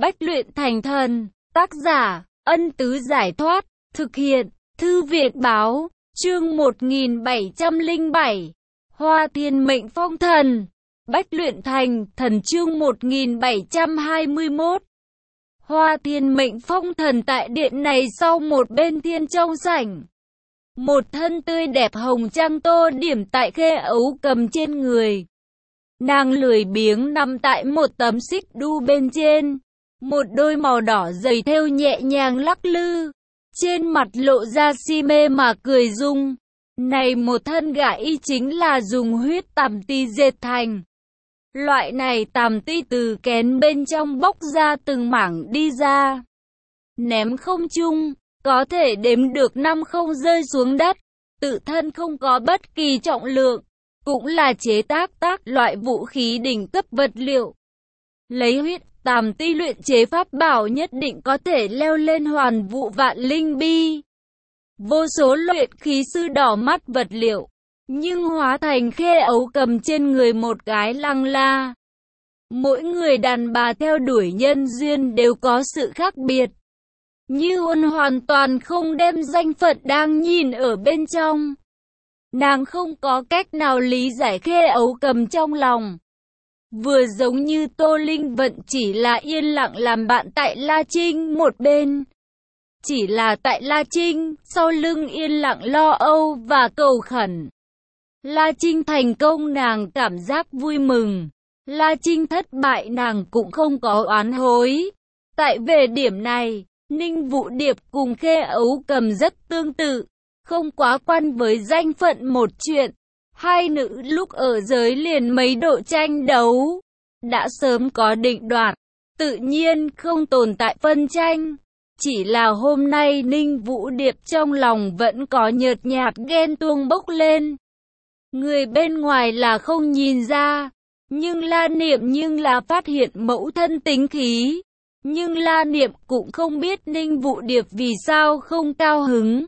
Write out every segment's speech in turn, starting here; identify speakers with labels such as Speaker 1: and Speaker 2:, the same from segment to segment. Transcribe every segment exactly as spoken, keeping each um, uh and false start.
Speaker 1: Bách luyện thành thần. Tác giả, Ân Tứ Giải Thoát. Thực hiện, Thư Việt Báo. Chương một nghìn bảy trăm lẻ bảy. Hoa Thiên Mệnh Phong Thần. Bách luyện thành thần. Chương một nghìn bảy trăm hai mươi mốt. Hoa Thiên Mệnh Phong Thần. Tại điện này, sau một bên thiên trong sảnh, một thân tươi đẹp hồng trang tô điểm tại khê ấu cầm trên người. Nàng lười biếng nằm tại một tấm xích đu bên trên, một đôi màu đỏ dày thêu nhẹ nhàng lắc lư, trên mặt lộ ra si mê mà cười dung. Này một thân gả y chính là dùng huyết tằm ti dệt thành. Loại này tằm ti từ kén bên trong bóc ra từng mảng đi ra, ném không trung, có thể đếm được năm không rơi xuống đất, tự thân không có bất kỳ trọng lượng, cũng là chế tác tác loại vũ khí đỉnh cấp vật liệu. Lấy huyết tằm ti luyện chế pháp bảo nhất định có thể leo lên hoàn vũ vạn linh bi. Vô số luyện khí sư đỏ mắt vật liệu, nhưng hóa thành khê ấu cầm trên người một cái lăng la. Mỗi người đàn bà theo đuổi nhân duyên đều có sự khác biệt, Như Huân hoàn toàn không đem danh phận đang nhìn ở bên trong. Nàng không có cách nào lý giải khê ấu cầm trong lòng. Vừa giống như Tô Linh Vận chỉ là yên lặng làm bạn tại La Trinh một bên. Chỉ là tại La Trinh, sau lưng yên lặng lo âu và cầu khẩn. La Trinh thành công nàng cảm giác vui mừng. La Trinh thất bại nàng cũng không có oán hối. Tại về điểm này, Ninh Vũ Điệp cùng khê ấu cầm rất tương tự, không quá quan với danh phận một chuyện. Hai nữ lúc ở giới liền mấy độ tranh đấu, đã sớm có định đoạt, tự nhiên không tồn tại phân tranh. Chỉ là hôm nay Ninh Vũ Điệp trong lòng vẫn có nhợt nhạt ghen tuông bốc lên. Người bên ngoài là không nhìn ra, nhưng La Niệm nhưng là phát hiện mẫu thân tính khí. Nhưng La Niệm cũng không biết Ninh Vũ Điệp vì sao không cao hứng.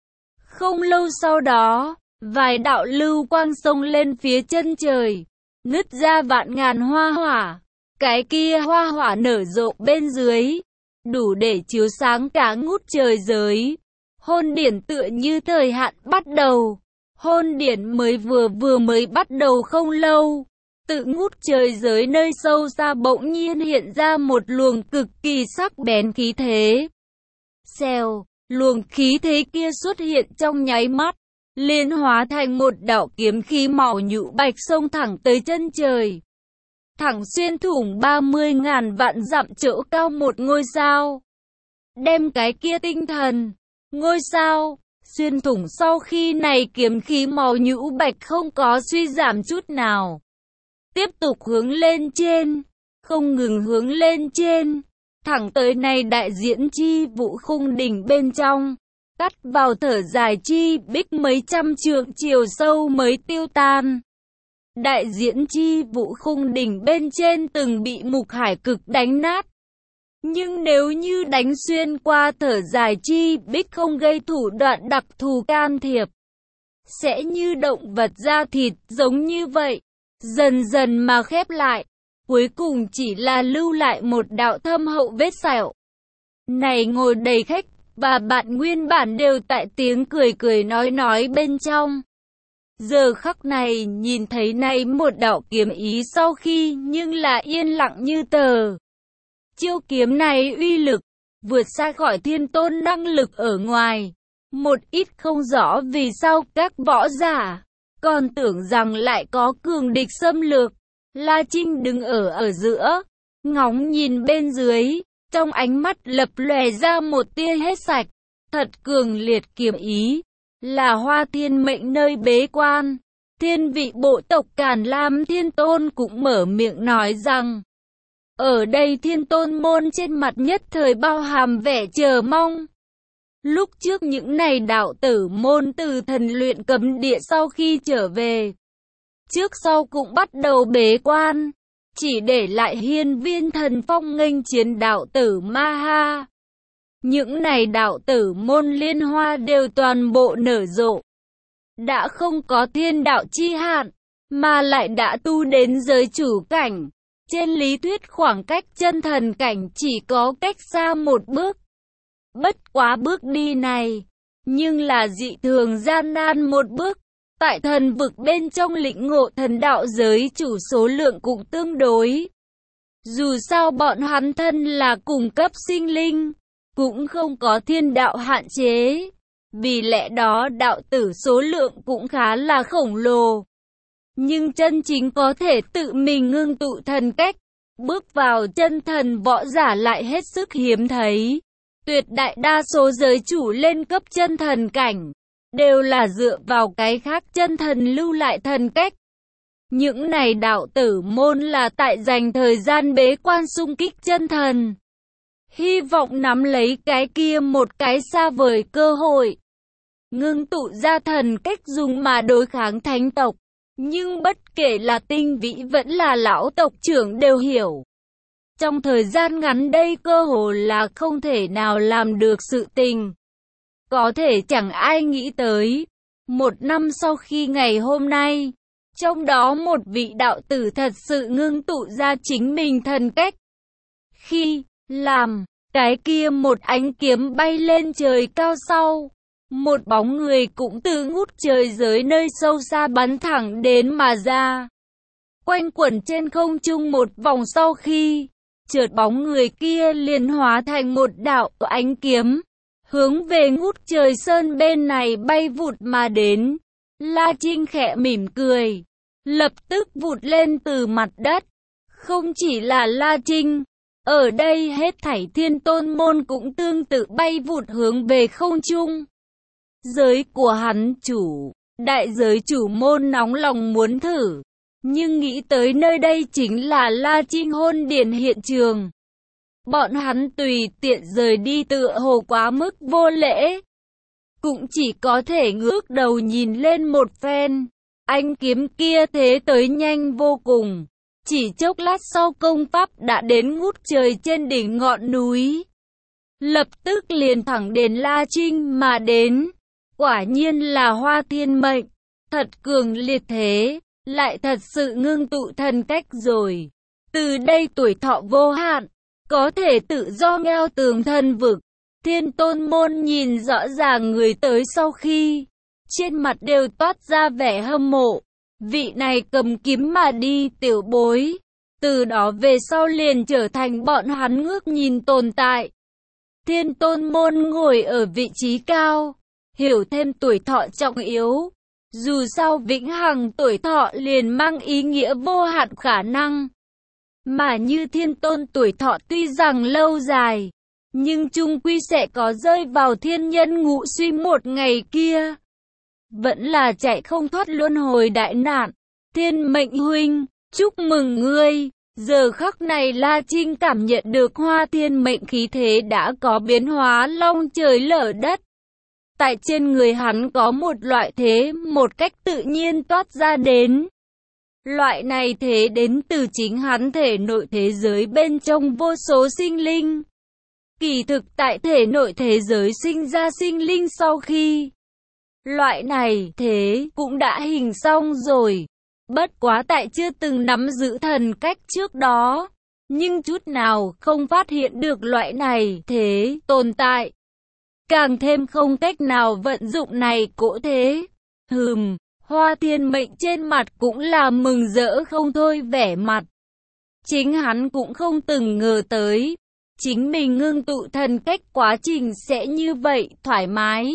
Speaker 1: Không lâu sau đó, vài đạo lưu quang xông lên phía chân trời, nứt ra vạn ngàn hoa hỏa. Cái kia hoa hỏa nở rộ bên dưới, đủ để chiếu sáng cả ngút trời giới. Hôn điển tựa như thời hạn bắt đầu. Hôn điển mới vừa vừa mới bắt đầu không lâu. Tự ngút trời giới nơi sâu xa bỗng nhiên hiện ra một luồng cực kỳ sắc bén khí thế. Xèo, luồng khí thế kia xuất hiện trong nháy mắt, liền hóa thành một đạo kiếm khí màu nhũ bạch xông thẳng tới chân trời. Thẳng xuyên thủng ba mươi ngàn vạn dặm chỗ cao một ngôi sao. Đem cái kia tinh thần, ngôi sao, xuyên thủng. Sau khi này kiếm khí màu nhũ bạch không có suy giảm chút nào, tiếp tục hướng lên trên, không ngừng hướng lên trên, thẳng tới này đại diễn chi vũ khung đỉnh bên trong, cắt vào thở dài chi bích mấy trăm trượng chiều sâu mới tiêu tan. Đại diễn chi vũ khung đỉnh bên trên từng bị Mục Hải cực đánh nát. Nhưng nếu như đánh xuyên qua thở dài chi bích không gây thủ đoạn đặc thù can thiệp, sẽ như động vật da thịt giống như vậy, dần dần mà khép lại, cuối cùng chỉ là lưu lại một đạo thâm hậu vết sẹo. Này ngồi đầy khách và bạn nguyên bản đều tại tiếng cười cười nói nói bên trong. Giờ khắc này nhìn thấy này một đạo kiếm ý sau khi nhưng là yên lặng như tờ. Chiêu kiếm này uy lực vượt xa khỏi thiên tôn năng lực ở ngoài. Một ít không rõ vì sao các võ giả còn tưởng rằng lại có cường địch xâm lược. La Trinh đứng ở ở giữa, ngóng nhìn bên dưới, trong ánh mắt lập lòe ra một tia hết sạch. Thật cường liệt kiếm ý, là Hoa Thiên Mệnh nơi bế quan. Thiên vị bộ tộc Càn Lam Thiên Tôn cũng mở miệng nói rằng, ở đây Thiên Tôn môn trên mặt nhất thời bao hàm vẻ chờ mong. Lúc trước những này đạo tử môn từ thần luyện cấm địa sau khi trở về, trước sau cũng bắt đầu bế quan, chỉ để lại hiên viên thần phong nghênh chiến đạo tử Ma Ha. Những này đạo tử môn liên hoa đều toàn bộ nở rộ, đã không có thiên đạo chi hạn, mà lại đã tu đến giới chủ cảnh. Trên lý thuyết khoảng cách chân thần cảnh chỉ có cách xa một bước. Bất quá bước đi này, nhưng là dị thường gian nan một bước. Tại thần vực bên trong lĩnh ngộ thần đạo giới chủ số lượng cũng tương đối. Dù sao bọn hắn thân là cùng cấp sinh linh, cũng không có thiên đạo hạn chế. Vì lẽ đó đạo tử số lượng cũng khá là khổng lồ. Nhưng chân chính có thể tự mình ngưng tụ thần cách, bước vào chân thần võ giả lại hết sức hiếm thấy. Tuyệt đại đa số giới chủ lên cấp chân thần cảnh, đều là dựa vào cái khác chân thần lưu lại thần cách. Những này đạo tử môn là tại dành thời gian bế quan xung kích chân thần. Hy vọng nắm lấy cái kia một cái xa vời cơ hội. Ngưng tụ ra thần cách dùng mà đối kháng thánh tộc. Nhưng bất kể là tinh vĩ vẫn là lão tộc trưởng đều hiểu. Trong thời gian ngắn đây cơ hồ là không thể nào làm được sự tình. Có thể chẳng ai nghĩ tới. Một năm sau khi ngày hôm nay, trong đó một vị đạo tử thật sự ngưng tụ ra chính mình thần cách. Khi làm cái kia một ánh kiếm bay lên trời cao sau, một bóng người cũng từ ngút trời giới nơi sâu xa bắn thẳng đến mà ra. Quanh quẩn trên không trung một vòng sau khi, chợt bóng người kia liền hóa thành một đạo ánh kiếm, hướng về ngút trời sơn bên này bay vụt mà đến. La Trinh khẽ mỉm cười, lập tức vụt lên từ mặt đất. Không chỉ là La Trinh, ở đây hết thảy thiên tôn môn cũng tương tự bay vụt hướng về không trung. Giới của hắn chủ, đại giới chủ môn nóng lòng muốn thử, nhưng nghĩ tới nơi đây chính là La Trinh hôn điển hiện trường. Bọn hắn tùy tiện rời đi tựa hồ quá mức vô lễ. Cũng chỉ có thể ngước đầu nhìn lên một phen. Anh kiếm kia thế tới nhanh vô cùng. Chỉ chốc lát sau công pháp đã đến ngút trời trên đỉnh ngọn núi. Lập tức liền thẳng đến La Trinh mà đến. Quả nhiên là Hoa Thiên Mệnh. Thật cường liệt thế. Lại thật sự ngưng tụ thần cách rồi. Từ đây tuổi thọ vô hạn. Có thể tự do leo tường thần vực. Thiên tôn môn nhìn rõ ràng người tới sau khi. Trên mặt đều toát ra vẻ hâm mộ. Vị này cầm kiếm mà đi tiểu bối. Từ đó về sau liền trở thành bọn hắn ngước nhìn tồn tại. Thiên tôn môn ngồi ở vị trí cao. Hiểu thêm tuổi thọ trọng yếu. Dù sao vĩnh hằng tuổi thọ liền mang ý nghĩa vô hạn khả năng. Mà như thiên tôn tuổi thọ tuy rằng lâu dài, nhưng chung quy sẽ có rơi vào thiên nhân ngũ suy một ngày kia. Vẫn là chạy không thoát luân hồi đại nạn. Thiên Mệnh huynh, chúc mừng ngươi. Giờ khắc này La Trinh cảm nhận được Hoa Thiên Mệnh khí thế đã có biến hóa long trời lở đất. Tại trên người hắn có một loại thế một cách tự nhiên toát ra đến. Loại này thế đến từ chính hắn thể nội thế giới bên trong vô số sinh linh. Kỳ thực tại thể nội thế giới sinh ra sinh linh sau khi. Loại này thế cũng đã hình xong rồi. Bất quá tại chưa từng nắm giữ thần cách trước đó. Nhưng chút nào không phát hiện được loại này thế tồn tại. Càng thêm không cách nào vận dụng này cỗ thế. Hừm. Hoa Thiên Mệnh trên mặt cũng là mừng rỡ không thôi vẻ mặt. Chính hắn cũng không từng ngờ tới. Chính mình ngưng tụ thần cách quá trình sẽ như vậy thoải mái.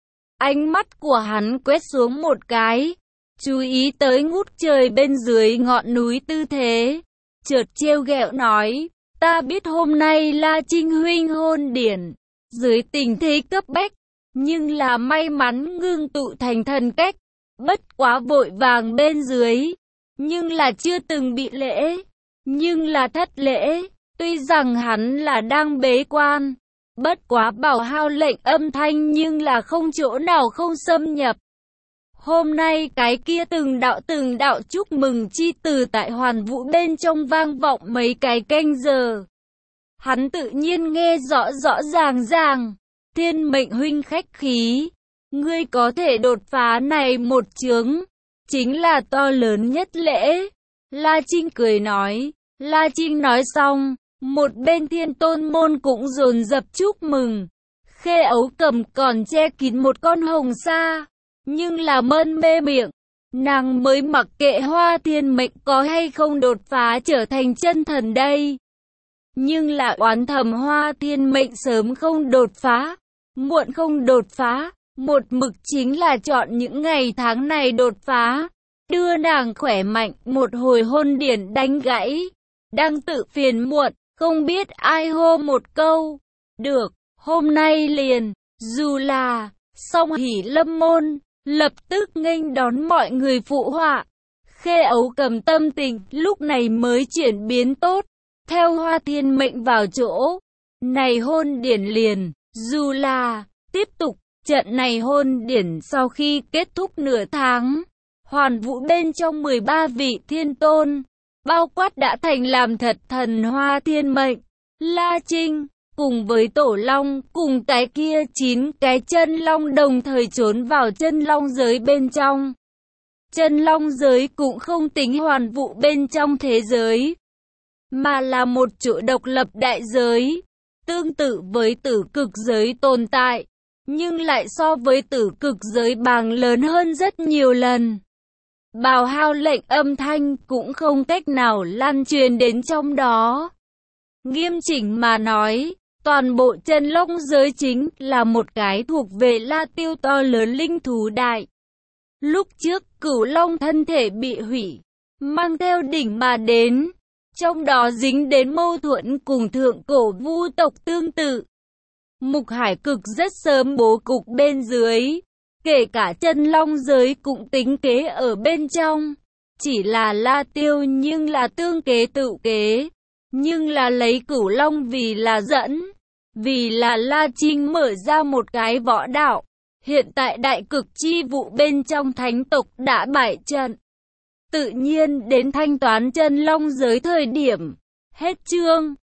Speaker 1: Ánh mắt của hắn quét xuống một cái. Chú ý tới ngút trời bên dưới ngọn núi tư thế. Chợt trêu ghẹo nói. Ta biết hôm nay La Trinh huynh hôn điển. Dưới tình thế cấp bách. Nhưng là may mắn ngưng tụ thành thần cách. Bất quá vội vàng bên dưới, nhưng là chưa từng bị lễ, nhưng là thất lễ. Tuy rằng hắn là đang bế quan, bất quá bảo hao lệnh âm thanh nhưng là không chỗ nào không xâm nhập. Hôm nay cái kia từng đạo từng đạo chúc mừng chi từ tại hoàn vũ bên trong vang vọng mấy cái canh giờ. Hắn tự nhiên nghe rõ rõ ràng ràng. Thiên Mệnh huynh khách khí. Ngươi có thể đột phá này một chướng, chính là to lớn nhất lễ. La Trinh cười nói, La Trinh nói xong, một bên Thiên Tôn môn cũng dồn dập chúc mừng. Khê Ấu Cầm còn che kín một con hồng sa, nhưng là mân mê miệng. Nàng mới mặc kệ Hoa Thiên Mệnh có hay không đột phá trở thành chân thần đây. Nhưng là oán thầm Hoa Thiên Mệnh sớm không đột phá, muộn không đột phá, một mực chính là chọn những ngày tháng này đột phá. Đưa nàng khỏe mạnh, một hồi hôn điển đánh gãy. Đang tự phiền muộn, không biết ai hô một câu. Được, hôm nay liền, dù là, song hỷ lâm môn, lập tức nghênh đón mọi người phụ họa. Khê Ấu Cầm tâm tình, lúc này mới chuyển biến tốt, theo Hoa Thiên Mệnh vào chỗ. Này hôn điển liền, dù là, tiếp tục, trận này hôn điển sau khi kết thúc nửa tháng. Hoàn vũ bên trong mười ba vị thiên tôn, bao quát đã thành làm thật thần Hoa Thiên Mệnh, La Trinh, cùng với Tổ Long, cùng cái kia chín cái chân long đồng thời trốn vào chân long giới bên trong. Chân long giới cũng không tính hoàn vũ bên trong thế giới, mà là một chỗ độc lập đại giới, tương tự với tử cực giới tồn tại, nhưng lại so với tử cực giới bàng lớn hơn rất nhiều lần. Bào hao lệnh âm thanh cũng không cách nào lan truyền đến trong đó. Nghiêm chỉnh mà nói, toàn bộ chân long giới chính là một cái thuộc về La Tiêu to lớn linh thú đại. Lúc trước Cửu Long thân thể bị hủy, mang theo đỉnh mà đến, trong đó dính đến mâu thuẫn cùng thượng cổ vu tộc tương tự. Mục Hải Cực rất sớm bố cục bên dưới, kể cả chân long giới cũng tính kế ở bên trong. Chỉ là La Tiêu nhưng là tương kế tự kế, nhưng là lấy Cửu Long vì là dẫn, vì là La Trinh mở ra một cái võ đạo. Hiện tại đại cực chi vụ bên trong thánh tộc đã bại trận, tự nhiên đến thanh toán chân long giới thời điểm. Hết chương.